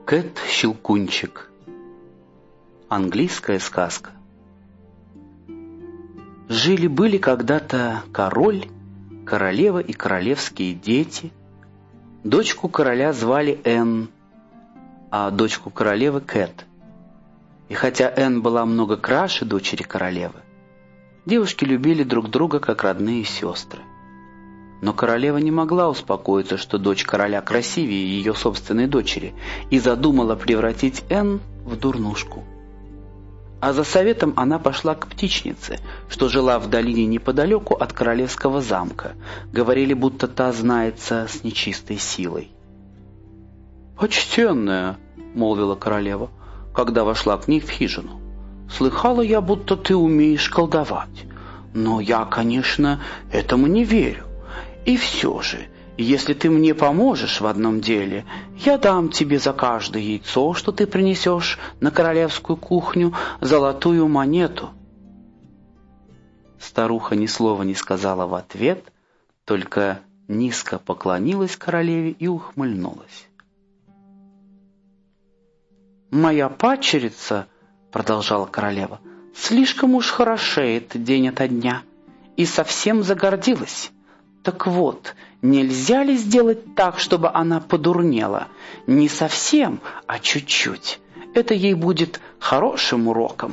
Кэт-щелкунчик. Английская сказка. Жили-были когда-то король, королева и королевские дети. Дочку короля звали Энн, а дочку королевы Кэт. И хотя Энн была много краше дочери королевы, девушки любили друг друга как родные сестры. Но королева не могла успокоиться, что дочь короля красивее ее собственной дочери, и задумала превратить Энн в дурнушку. А за советом она пошла к птичнице, что жила в долине неподалеку от королевского замка. Говорили, будто та знается с нечистой силой. «Почтенная», — молвила королева, когда вошла к ней в хижину, — «слыхала я, будто ты умеешь колдовать. Но я, конечно, этому не верю. И все же, если ты мне поможешь в одном деле, я дам тебе за каждое яйцо, что ты принесешь на королевскую кухню, золотую монету». Старуха ни слова не сказала в ответ, только низко поклонилась королеве и ухмыльнулась. «Моя падчерица, — продолжала королева, — слишком уж хорошеет день ото дня и совсем загордилась. Так вот, нельзя ли сделать так, чтобы она подурнела? Не совсем, а чуть-чуть. Это ей будет хорошим уроком».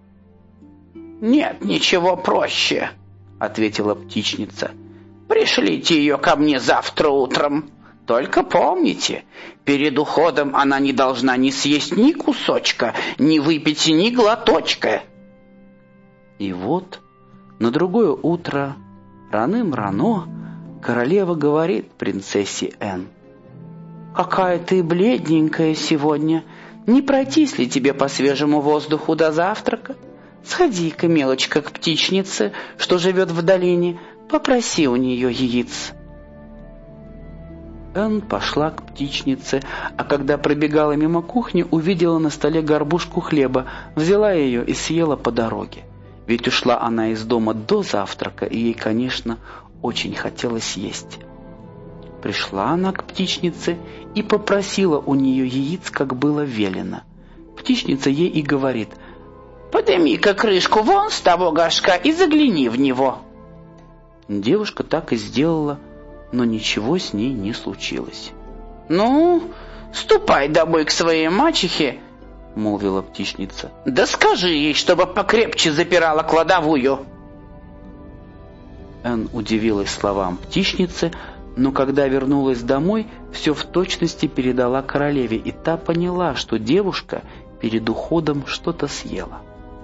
«Нет ничего проще», — ответила птичница. «Пришлите ее ко мне завтра утром. Только помните, перед уходом она не должна ни съесть ни кусочка, ни выпить ни глоточка». И вот на другое утро раным-рано королева говорит принцессе Энн: «Какая ты бледненькая сегодня! Не пройтись ли тебе по свежему воздуху до завтрака? Сходи-ка, мелочка, к птичнице, что живет в долине, попроси у нее яиц». Энн пошла к птичнице, а когда пробегала мимо кухни, увидела на столе горбушку хлеба, взяла ее и съела по дороге. Ведь ушла она из дома до завтрака, и ей, конечно, очень хотелось есть. Пришла она к птичнице и попросила у нее яиц, как было велено. Птичница ей и говорит: «Подними-ка крышку вон с того горшка и загляни в него». Девушка так и сделала, но ничего с ней не случилось. «Ну, ступай домой к своей мачехе, — молвила птичница, — да скажи ей, чтобы покрепче запирала кладовую». Энн удивилась словам птичницы, но когда вернулась домой, все в точности передала королеве, и та поняла, что девушка перед уходом что-то съела.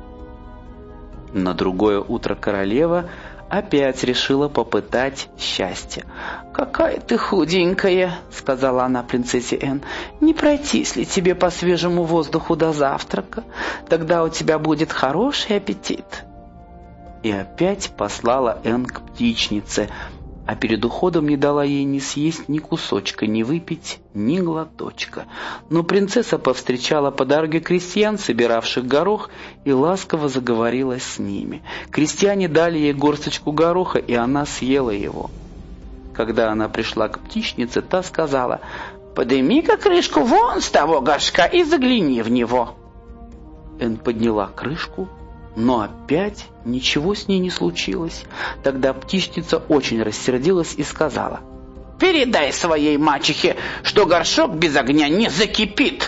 На другое утро королева опять решила попытать счастье. «Какая ты худенькая, — сказала она принцессе Энн, — не пройтись ли тебе по свежему воздуху до завтрака? Тогда у тебя будет хороший аппетит». И опять послала Энн к птичнице, а перед уходом не дала ей ни съесть ни кусочка, ни выпить ни глоточка. Но принцесса повстречала по дороге крестьян, собиравших горох, и ласково заговорила с ними. Крестьяне дали ей горсточку гороха, и она съела его. Когда она пришла к птичнице, та сказала: «Подними-ка крышку вон с того горшка и загляни в него». Энн подняла крышку, но опять ничего с ней не случилось. Тогда птичница очень рассердилась и сказала: «Передай своей мачехе, что горшок без огня не закипит».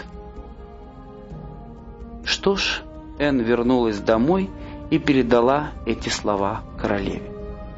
Что ж, Энн вернулась домой и передала эти слова королеве.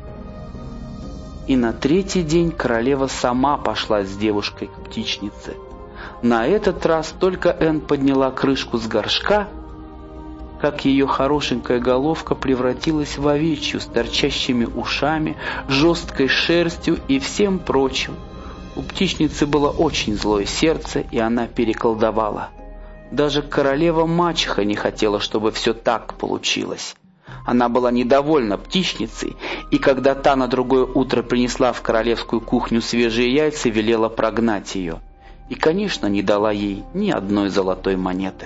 И на третий день королева сама пошла с девушкой к птичнице. На этот раз только Энн подняла крышку с горшка, как ее хорошенькая головка превратилась в овечью с торчащими ушами, жесткой шерстью и всем прочим. У птичницы было очень злое сердце, и она переколдовала. Даже королева-мачеха не хотела, чтобы все так получилось. Она была недовольна птичницей, и когда та на другое утро принесла в королевскую кухню свежие яйца, велела прогнать ее. И, конечно, не дала ей ни одной золотой монеты.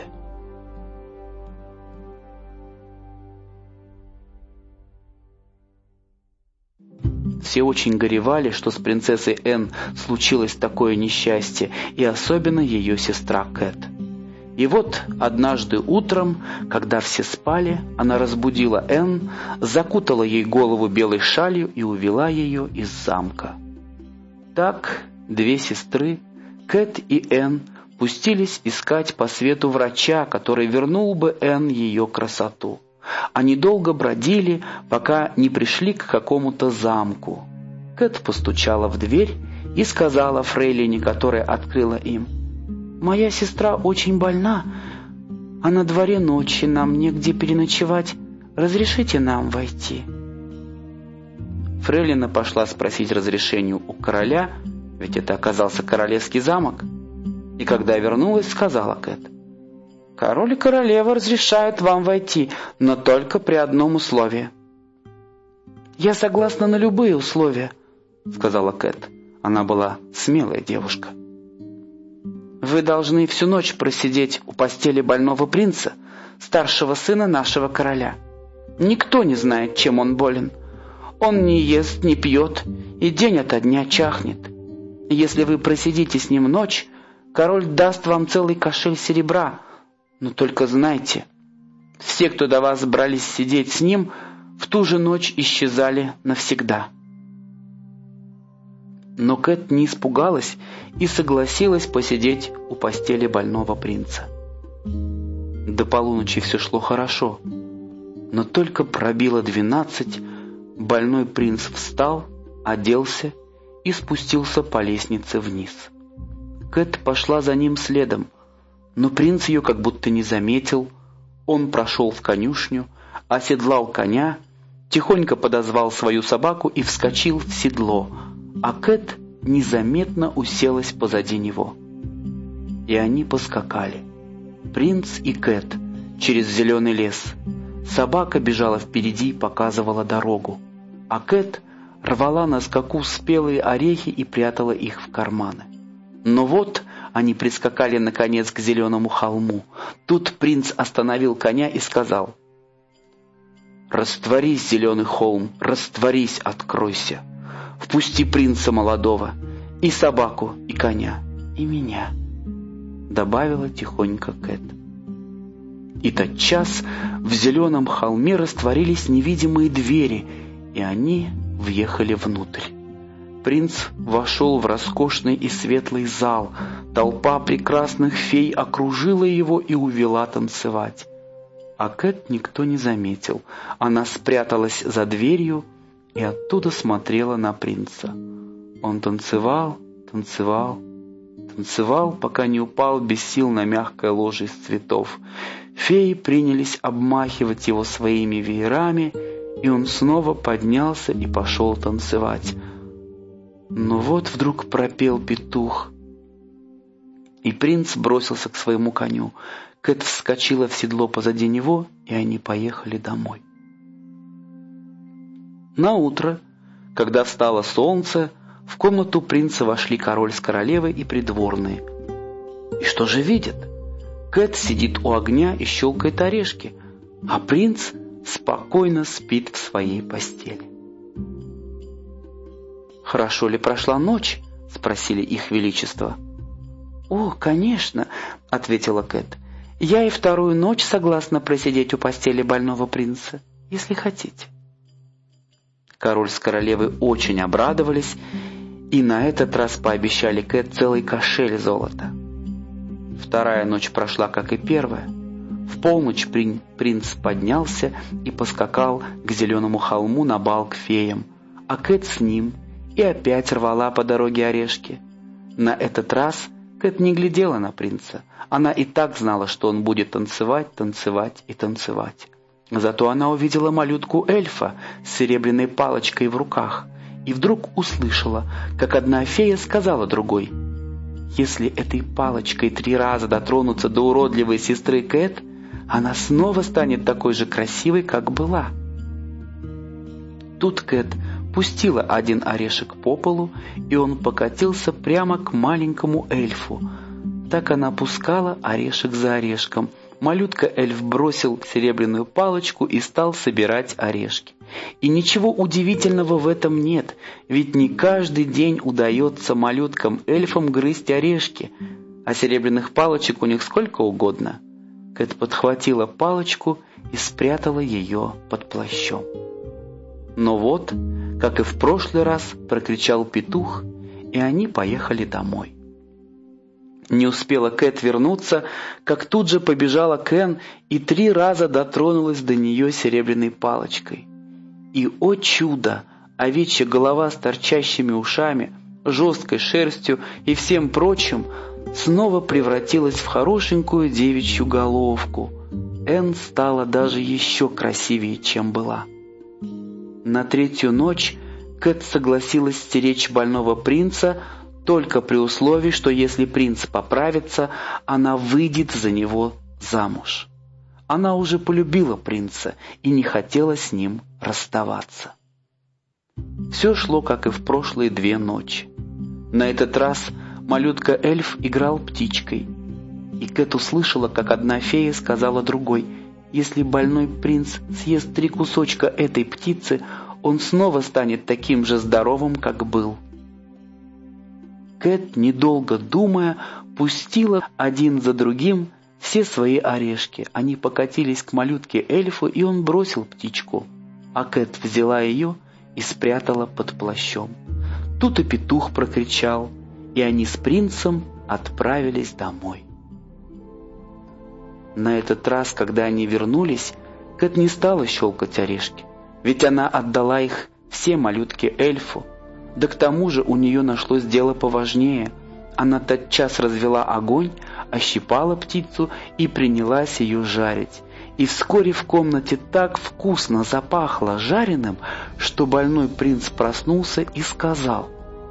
Все очень горевали, что с принцессой Энн случилось такое несчастье, и особенно ее сестра Кэт. И вот однажды утром, когда все спали, она разбудила Энн, закутала ей голову белой шалью и увела ее из замка. Так две сестры, Кэт и Энн, пустились искать по свету врача, который вернул бы Энн ее красоту. Они долго бродили, пока не пришли к какому-то замку. Кэт постучала в дверь и сказала фрейлине, которая открыла им: «Моя сестра очень больна, а на дворе ночи, нам негде переночевать. Разрешите нам войти?» Фрейлина пошла спросить разрешения у короля, ведь это оказался королевский замок. И когда вернулась, сказала Кэт: «Король и королева разрешают вам войти, но только при одном условии». «Я согласна на любые условия», — сказала Кэт. Она была смелая девушка. «Вы должны всю ночь просидеть у постели больного принца, старшего сына нашего короля. Никто не знает, чем он болен. Он не ест, не пьет и день ото дня чахнет. Если вы просидите с ним ночь, король даст вам целый кошель серебра. Но только знайте, все, кто до вас брались сидеть с ним, в ту же ночь исчезали навсегда». Но Кэт не испугалась и согласилась посидеть у постели больного принца. До полуночи все шло хорошо, но только пробило 12, больной принц встал, оделся и спустился по лестнице вниз. Кэт пошла за ним следом, но принц ее как будто не заметил. Он прошел в конюшню, оседлал коня, тихонько подозвал свою собаку и вскочил в седло, а Кэт незаметно уселась позади него. И они поскакали, принц и Кэт, через зеленый лес. Собака бежала впереди и показывала дорогу, а Кэт рвала на скаку спелые орехи и прятала их в карманы. Но вот они прискакали наконец к зеленому холму. Тут принц остановил коня и сказал: «Растворись, зеленый холм, растворись, откройся. Впусти принца молодого, и собаку, и коня, и меня», — добавила тихонько Кэт. И тотчас в зеленом холме растворились невидимые двери, и они въехали внутрь. Принц вошел в роскошный и светлый зал. Толпа прекрасных фей окружила его и увела танцевать. А Кэт никто не заметил. Она спряталась за дверью и оттуда смотрела на принца. Он танцевал, танцевал, танцевал, пока не упал без сил на мягкое ложе из цветов. Феи принялись обмахивать его своими веерами, и он снова поднялся и пошел танцевать. Но вот вдруг пропел петух, и принц бросился к своему коню. Кэт вскочила в седло позади него, и они поехали домой. Наутро, когда встало солнце, в комнату принца вошли король с королевой и придворные. И что же видят? Кэт сидит у огня и щелкает орешки, а принц спокойно спит в своей постели. «Хорошо ли прошла ночь?» — спросили их величество. «О, конечно», — ответила Кэт. «Я и вторую ночь согласна просидеть у постели больного принца, если хотите». Король с королевой очень обрадовались и на этот раз пообещали Кэт целый кошель золота. Вторая ночь прошла, как и первая. В полночь принц поднялся и поскакал к зеленому холму на бал к феям, а Кэт с ним, и опять рвала по дороге орешки. На этот раз Кэт не глядела на принца. Она и так знала, что он будет танцевать, танцевать и танцевать. Зато она увидела малютку-эльфа с серебряной палочкой в руках и вдруг услышала, как одна фея сказала другой: «Если этой палочкой 3 раза дотронуться до уродливой сестры Кэт, она снова станет такой же красивой, как была». Тут Кэт пустила один орешек по полу, и он покатился прямо к маленькому эльфу. Так она пускала орешек за орешком, малютка-эльф бросил серебряную палочку и стал собирать орешки. И ничего удивительного в этом нет, ведь не каждый день удается малюткам-эльфам грызть орешки, а серебряных палочек у них сколько угодно. Кэт подхватила палочку и спрятала ее под плащом. Но вот, как и в прошлый раз, прокричал петух, и они поехали домой. Не успела Кэт вернуться, как тут же побежала Кэн и 3 раза дотронулась до нее серебряной палочкой. И, о чудо, овечья голова с торчащими ушами, жесткой шерстью и всем прочим снова превратилась в хорошенькую девичью головку. Энн стала даже еще красивее, чем была. На 3-ю ночь Кэт согласилась стеречь больного принца только при условии, что если принц поправится, она выйдет за него замуж. Она уже полюбила принца и не хотела с ним расставаться. Все шло, как и в прошлые 2 ночи. На этот раз малютка-эльф играл птичкой, и Кэт услышала, как одна фея сказала другой: «Если больной принц съест 3 кусочка этой птицы, он снова станет таким же здоровым, как был». Кэт, недолго думая, пустила один за другим все свои орешки. Они покатились к малютке-эльфу, и он бросил птичку, а Кэт взяла ее и спрятала под плащом. Тут и петух прокричал, и они с принцем отправились домой. На этот раз, когда они вернулись, Кэт не стала щелкать орешки, ведь она отдала их все малютке-эльфу. Да к тому же у нее нашлось дело поважнее. Она тотчас развела огонь, ощипала птицу и принялась ее жарить. И вскоре в комнате так вкусно запахло жареным, что больной принц проснулся и сказал: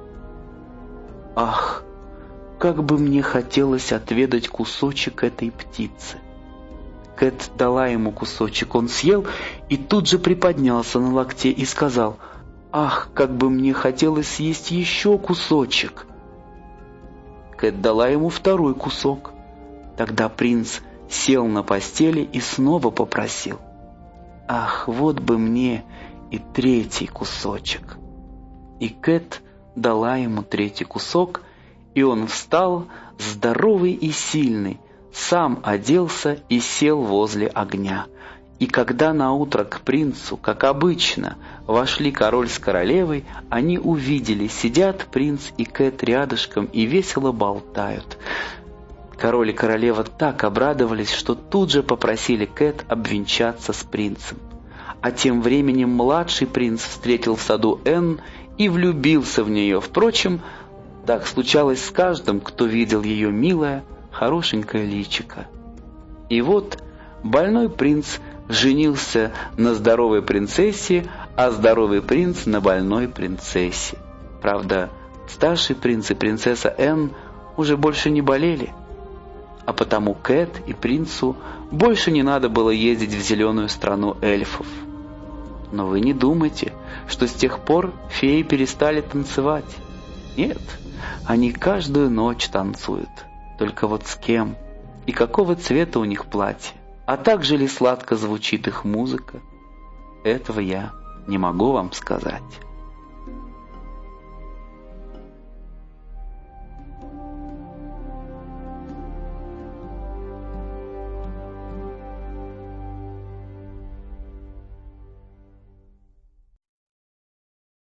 «Ах, как бы мне хотелось отведать кусочек этой птицы». Кэт дала ему кусочек, он съел и тут же приподнялся на локте и сказал: «Ах, как бы мне хотелось съесть еще кусочек». Кэт дала ему 2-й кусок. Тогда принц сел на постели и снова попросил: «Ах, вот бы мне и 3-й кусочек». И Кэт дала ему 3-й кусок, и он встал, здоровый и сильный, сам оделся и сел возле огня. И когда наутро к принцу, как обычно, вошли король с королевой, они увидели, сидят принц и Кэт рядышком и весело болтают. Король и королева так обрадовались, что тут же попросили Кэт обвенчаться с принцем. А тем временем младший принц встретил в саду Энн и влюбился в нее. Впрочем, так случалось с каждым, кто видел ее милое, хорошенькое личико. И вот больной принц женился на здоровой принцессе, а здоровый принц на больной принцессе. Правда, старший принц и принцесса Энн уже больше не болели, а потому Кэт и принцу больше не надо было ездить в зеленую страну эльфов. Но вы не думайте, что с тех пор феи перестали танцевать. Нет, они каждую ночь танцуют. Только вот с кем и какого цвета у них платье, а также ли сладко звучит их музыка, этого я не могу вам сказать.